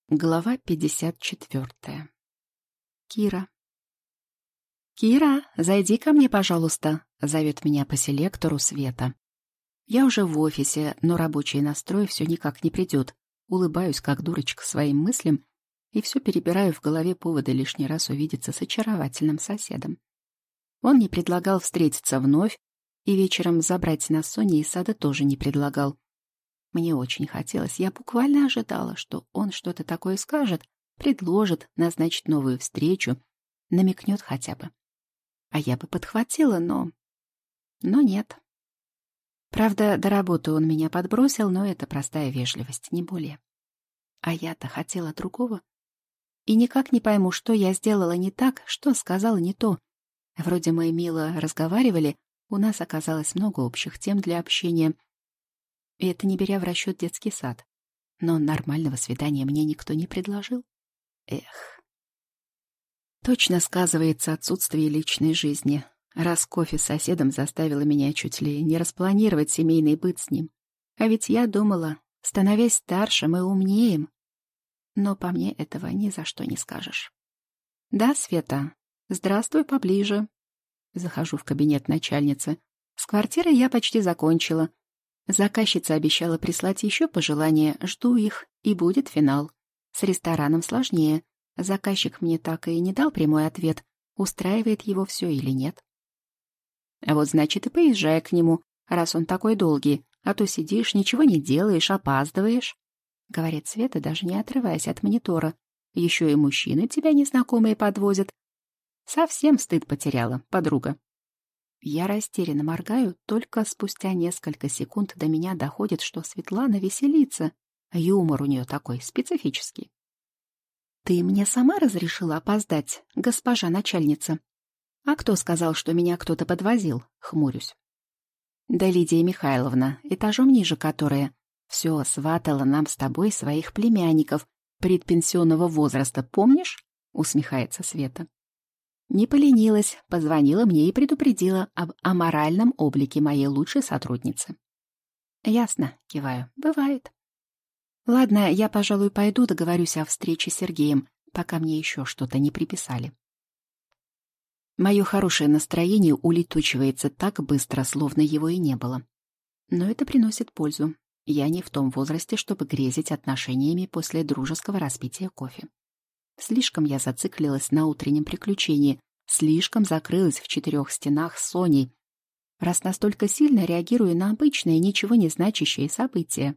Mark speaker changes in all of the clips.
Speaker 1: Глава 54. Кира. «Кира, зайди ко мне, пожалуйста», — зовет меня по селектору Света. Я уже в офисе, но рабочий настрой все никак не придет. Улыбаюсь, как дурочка, своим мыслям и все перебираю в голове поводы лишний раз увидеться с очаровательным соседом. Он не предлагал встретиться вновь, и вечером забрать нас с Соней из сада тоже не предлагал. Мне очень хотелось, я буквально ожидала, что он что-то такое скажет, предложит назначить новую встречу, намекнет хотя бы. А я бы подхватила, но нет. Правда, до работы он меня подбросил, но это простая вежливость, не более. А я-то хотела другого. И никак не пойму, что я сделала не так, что сказала не то. Вроде мы мило разговаривали, у нас оказалось много общих тем для общения. И это не беря в расчет детский сад. Но нормального свидания мне никто не предложил. Эх. Точно сказывается отсутствие личной жизни, раз кофе с соседом заставило меня чуть ли не распланировать семейный быт с ним. А ведь я думала, становясь старше, мы умнеем. Но по мне этого ни за что не скажешь. «Да, Света, здравствуй поближе». Захожу в кабинет начальницы. С квартирой я почти закончила. Заказчица обещала прислать еще пожелания, жду их, и будет финал. С рестораном сложнее. Заказчик мне так и не дал прямой ответ, устраивает его все или нет. А вот значит и поезжай к нему, раз он такой долгий, а то сидишь, ничего не делаешь, опаздываешь, — говорит Света, даже не отрываясь от монитора. Еще и мужчины тебя незнакомые подвозят. Совсем стыд потеряла, подруга. Я растерянно моргаю, только спустя несколько секунд до меня доходит, что Светлана веселится. Юмор у нее такой, специфический. «Ты мне сама разрешила опоздать, госпожа начальница?» «А кто сказал, что меня кто-то подвозил?» — хмурюсь. «Да Лидия Михайловна, этажом ниже которая. Все сватала нам с тобой своих племянников предпенсионного возраста, помнишь?» — усмехается Света. Не поленилась, позвонила мне и предупредила об аморальном облике моей лучшей сотрудницы. «Ясно», — киваю, — «бывает». «Ладно, я, пожалуй, пойду договорюсь о встрече с Сергеем, пока мне еще что-то не приписали». Мое хорошее настроение улетучивается так быстро, словно его и не было. Но это приносит пользу. Я не в том возрасте, чтобы грезить отношениями после дружеского распития кофе. Слишком я зациклилась на утреннем приключении, слишком закрылась в 4 стенах с Соней, раз настолько сильно реагирую на обычные, ничего не значащие события.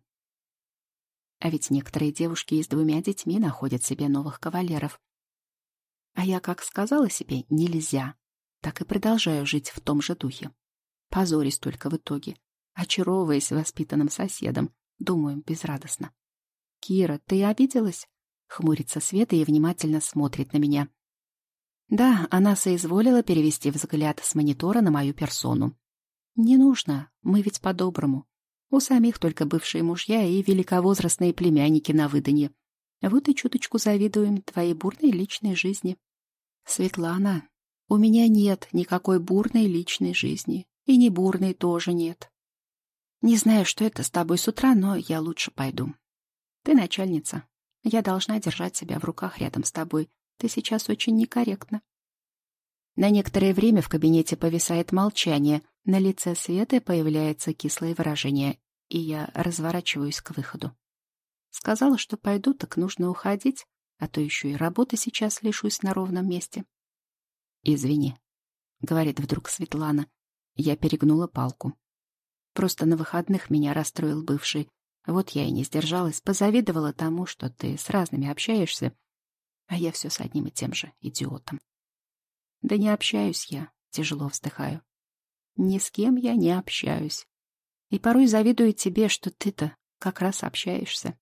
Speaker 1: А ведь некоторые девушки и с 2 детьми находят себе новых кавалеров. А я как сказала себе «нельзя», так и продолжаю жить в том же духе. Позорюсь только в итоге, очаровываясь воспитанным соседом, думаю безрадостно. «Кира, ты обиделась?» Хмурится Света и внимательно смотрит на меня. Да, она соизволила перевести взгляд с монитора на мою персону. Не нужно, мы ведь по-доброму. У самих только бывшие мужья и великовозрастные племянники на выданье. Вот и чуточку завидуем твоей бурной личной жизни. Светлана, у меня нет никакой бурной личной жизни. И не бурной тоже нет. Не знаю, что это с тобой с утра, но я лучше пойду. Ты начальница. Я должна держать себя в руках рядом с тобой. Ты сейчас очень некорректна. На некоторое время в кабинете повисает молчание. На лице Светы появляется кислое выражение, и я разворачиваюсь к выходу. Сказала, что пойду, так нужно уходить, а то еще и работы сейчас лишусь на ровном месте. «Извини», — говорит вдруг Светлана. Я перегнула палку. Просто на выходных меня расстроил бывший. Вот я и не сдержалась, позавидовала тому, что ты с разными общаешься, а я все с одним и тем же идиотом. Да не общаюсь я, тяжело вздыхаю. Ни с кем я не общаюсь. И порой завидую тебе, что ты-то как раз общаешься.